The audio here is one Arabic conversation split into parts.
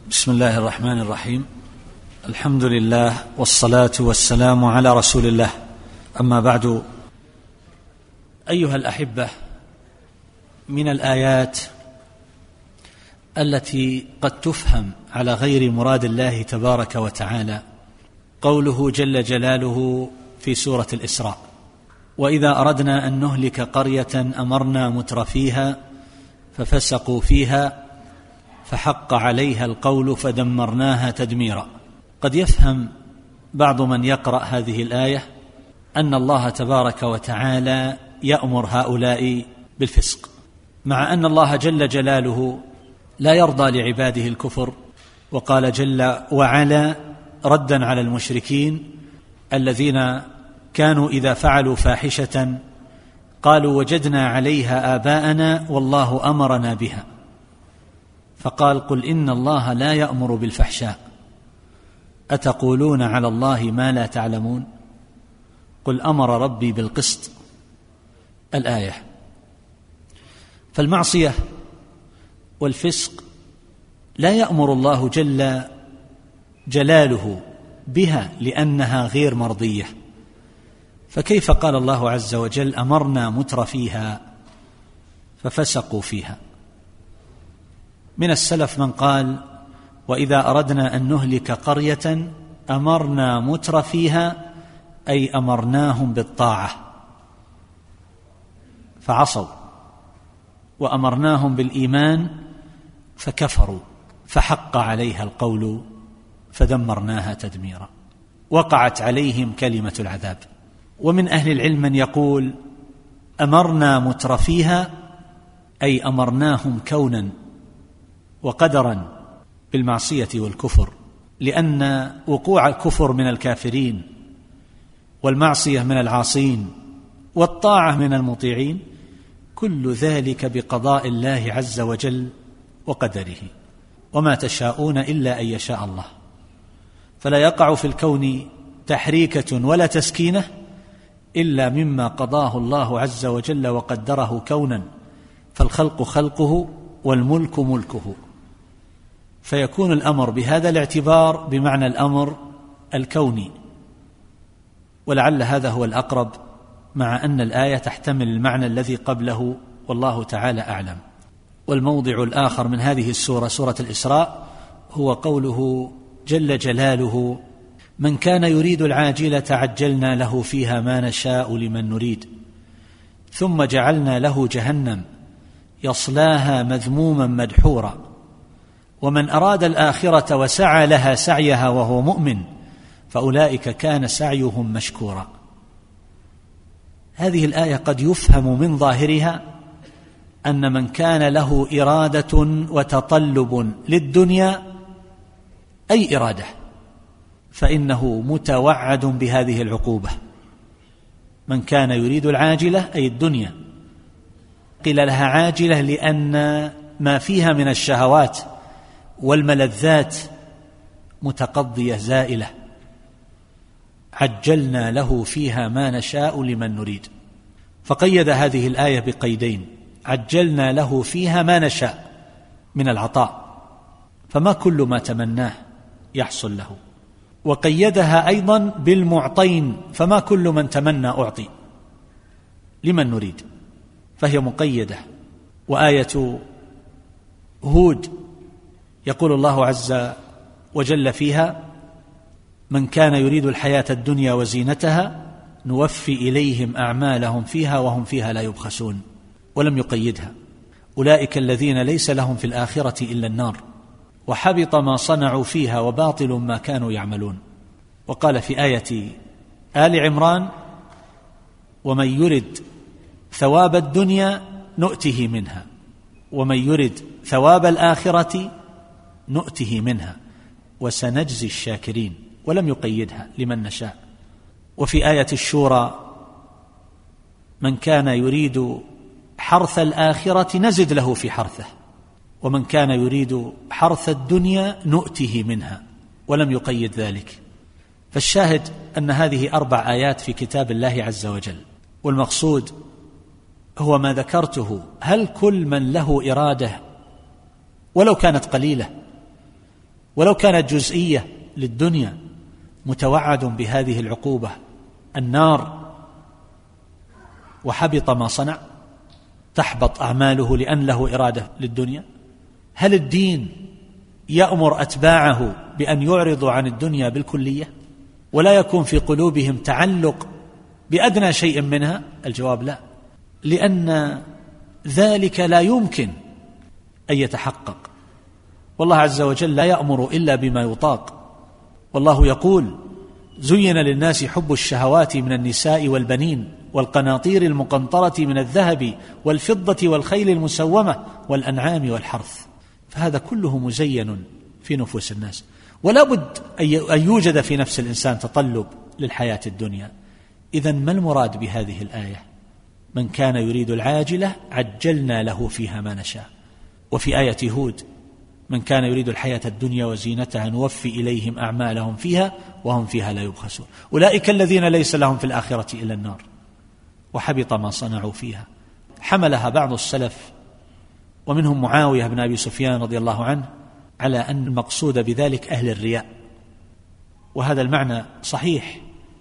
بسم الله الرحمن الرحيم. الحمد لله والصلاة والسلام على رسول الله، أما بعد. أيها الأحبة، من الآيات التي قد تفهم على غير مراد الله تبارك وتعالى قوله جل جلاله في سورة الإسراء: وإذا أردنا أن نهلك قرية أمرنا مترفيها ففسقوا فيها فحق عليها القول فدمرناها تدميرا. قد يفهم بعض من يقرأ هذه الآية أن الله تبارك وتعالى يأمر هؤلاء بالفسق، مع أن الله جل جلاله لا يرضى لعباده الكفر. وقال جل وعلا ردا على المشركين الذين كانوا إذا فعلوا فاحشة قالوا وجدنا عليها آباءنا والله أمرنا بها، فقال: قل إن الله لا يأمر بالفحشاء أتقولون على الله ما لا تعلمون قل أمر ربي بالقسط. الآية. فالمعصية والفسق لا يأمر الله جل جلاله بها لأنها غير مرضية، فكيف قال الله عز وجل أمرنا مترفيها ففسقوا فيها؟ من السلف من قال: وإذا أردنا أن نهلك قرية أمرنا مترفيها، أي أمرناهم بالطاعة فعصوا، وأمرناهم بالإيمان فكفروا فحق عليها القول فدمرناها تدميرا، وقعت عليهم كلمة العذاب. ومن أهل العلم من يقول أمرنا مترفيها أي أمرناهم كونا وقدرا بالمعصية والكفر، لأن وقوع الكفر من الكافرين والمعصية من العاصين والطاعة من المطيعين كل ذلك بقضاء الله عز وجل وقدره، وما تشاءون إلا أن يشاء الله. فلا يقع في الكون تحريكة ولا تسكينة إلا مما قضاه الله عز وجل وقدره كونا، فالخلق خلقه والملك ملكه، فيكون الأمر بهذا الاعتبار بمعنى الأمر الكوني، ولعل هذا هو الأقرب، مع أن الآية تحتمل المعنى الذي قبله والله تعالى أعلم. والموضع الآخر من هذه السورة، سورة الإسراء، هو قوله جل جلاله: من كان يريد العاجلة عجلنا له فيها ما نشاء لمن نريد ثم جعلنا له جهنم يصلاها مذموما مدحورا ومن أراد الآخرة وسعى لها سعيها وهو مؤمن فأولئك كان سعيهم مشكورا. هذه الآية قد يفهم من ظاهرها أن من كان له إرادة وتطلب للدنيا أي إرادة فإنه متوعد بهذه العقوبة. من كان يريد العاجلة أي الدنيا، قيل لها عاجلة لأن ما فيها من الشهوات والملذات متقضية زائلة، عجلنا له فيها ما نشاء لمن نريد. فقيد هذه الآية بقيدين: عجلنا له فيها ما نشاء من العطاء، فما كل ما تمناه يحصل له، وقيدها أيضا بالمعطين، فما كل من تمنى أعطي لمن نريد، فهي مقيدة. وآية هود يقول الله عز وجل فيها: من كان يريد الحياة الدنيا وزينتها نوفي إليهم أعمالهم فيها وهم فيها لا يبخسون، ولم يقيدها. أولئك الذين ليس لهم في الآخرة إلا النار وحبط ما صنعوا فيها وباطل ما كانوا يعملون. وقال في آية آل عمران: ومن يرد ثواب الدنيا نؤته منها ومن يرد ثواب الآخرة نؤته منها وسنجزي الشاكرين، ولم يقيدها لمن نشاء. وفي آية الشورى: من كان يريد حرث الآخرة نزد له في حرثه ومن كان يريد حرث الدنيا نؤته منها، ولم يقيد ذلك. فالشاهد أن هذه 4 آيات في كتاب الله عز وجل، والمقصود هو ما ذكرته. هل كل من له إرادة ولو كانت قليلة ولو كانت جزئية للدنيا متوعد بهذه العقوبة النار وحبط ما صنع، تحبط أعماله لأن له إرادة للدنيا. هل الدين يأمر أتباعه بأن يعرضوا عن الدنيا بالكلية ولا يكون في قلوبهم تعلق بأدنى شيء منها؟ الجواب لا، لأن ذلك لا يمكن أن يتحقق، والله عز وجل لا يأمر إلا بما يطاق. والله يقول: زين للناس حب الشهوات من النساء والبنين والقناطير المقنطرة من الذهب والفضة والخيل المسومة والأنعام والحرث. فهذا كله مزين في نفوس الناس، ولا بد أن يوجد في نفس الإنسان تطلب للحياة الدنيا. إذن ما المراد بهذه الآية؟ من كان يريد العاجلة عجلنا له فيها ما نشاء. وفي آية هود: من كان يريد الحياة الدنيا وزينتها نوفي إليهم أعمالهم فيها وهم فيها لا يبخسون. أولئك الذين ليس لهم في الآخرة إلا النار وحبط ما صنعوا فيها. حملها بعض السلف ومنهم معاوية بن أبي سفيان رضي الله عنه على أن المقصود بذلك أهل الرياء، وهذا المعنى صحيح،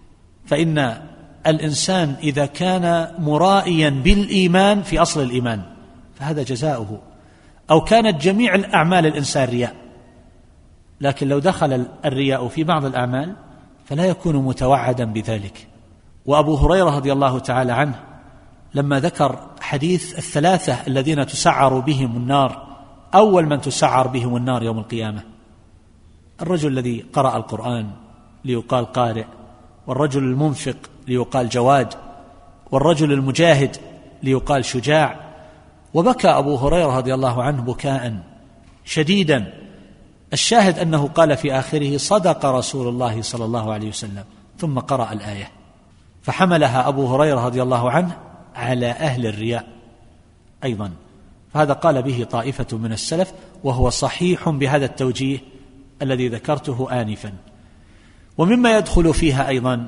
فإن الإنسان إذا كان مرائيا بالإيمان في أصل الإيمان فهذا جزاؤه، أو كانت جميع الأعمال الإنسان رياء، لكن لو دخل الرياء في بعض الأعمال فلا يكون متوعدا بذلك. وأبو هريرة رضي الله تعالى عنه لما ذكر حديث الثلاثة الذين تسعر بهم النار، أول من تسعر بهم النار يوم القيامة الرجل الذي قرأ القرآن ليقال قارئ، والرجل المنفق ليقال جواد، والرجل المجاهد ليقال شجاع. وبكى أبو هريرة رضي الله عنه بكاء شديدا، الشاهد أنه قال في آخره: صدق رسول الله صلى الله عليه وسلم، ثم قرأ الآية، فحملها أبو هريرة رضي الله عنه على أهل الرياء أيضا. فهذا قال به طائفة من السلف، وهو صحيح بهذا التوجيه الذي ذكرته آنفا. ومما يدخل فيها أيضا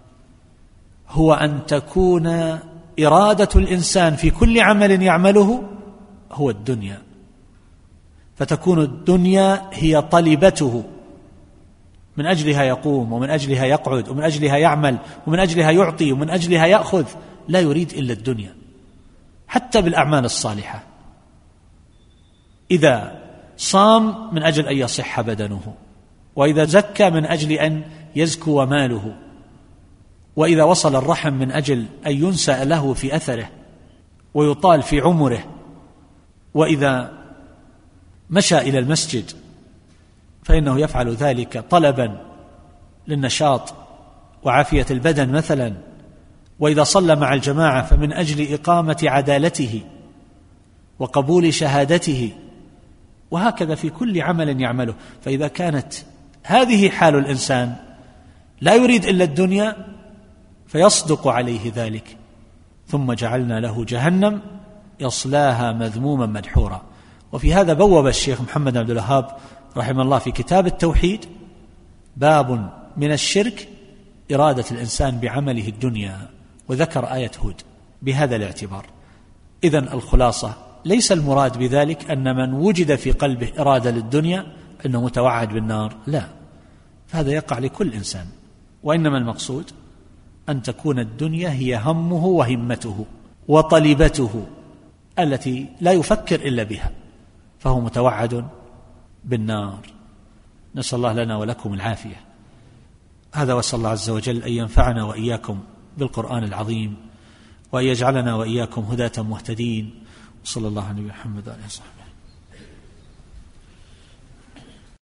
هو أن تكون إرادة الإنسان في كل عمل يعمله هو الدنيا، فتكون الدنيا هي طلبته، من أجلها يقوم ومن أجلها يقعد ومن أجلها يعمل ومن أجلها يعطي ومن أجلها يأخذ، لا يريد إلا الدنيا. حتى بالأعمال الصالحة، إذا صام من أجل أن يصح بدنه، وإذا زكى من أجل أن يزكو ماله، وإذا وصل الرحم من أجل أن ينسى له في أثره ويطال في عمره، وإذا مشى إلى المسجد فإنه يفعل ذلك طلبا للنشاط وعافية البدن مثلا، وإذا صلى مع الجماعة فمن أجل إقامة عدالته وقبول شهادته، وهكذا في كل عمل يعمله. فإذا كانت هذه حال الإنسان لا يريد إلا الدنيا فيصدق عليه ذلك، ثم جعلنا له جهنم يصلاها مذموما مدحورا. وفي هذا بوب الشيخ محمد بن عبد الوهاب رحمه الله في كتاب التوحيد باب من الشرك إرادة الإنسان بعمله الدنيا، وذكر آية هود بهذا الاعتبار. إذن الخلاصة ليس المراد بذلك أن من وجد في قلبه إرادة للدنيا أنه متوعد بالنار، لا، فهذا يقع لكل إنسان، وإنما المقصود أن تكون الدنيا هي همه وهمته وطلبته التي لا يفكر إلا بها، فهو متوعد بالنار. نسأل الله لنا ولكم العافية. هذا، وأسأل الله عز وجل أن ينفعنا وإياكم بالقرآن العظيم، وأن يجعلنا وإياكم هداة مهتدين. صلى الله عليه محمد وآله وصحبه.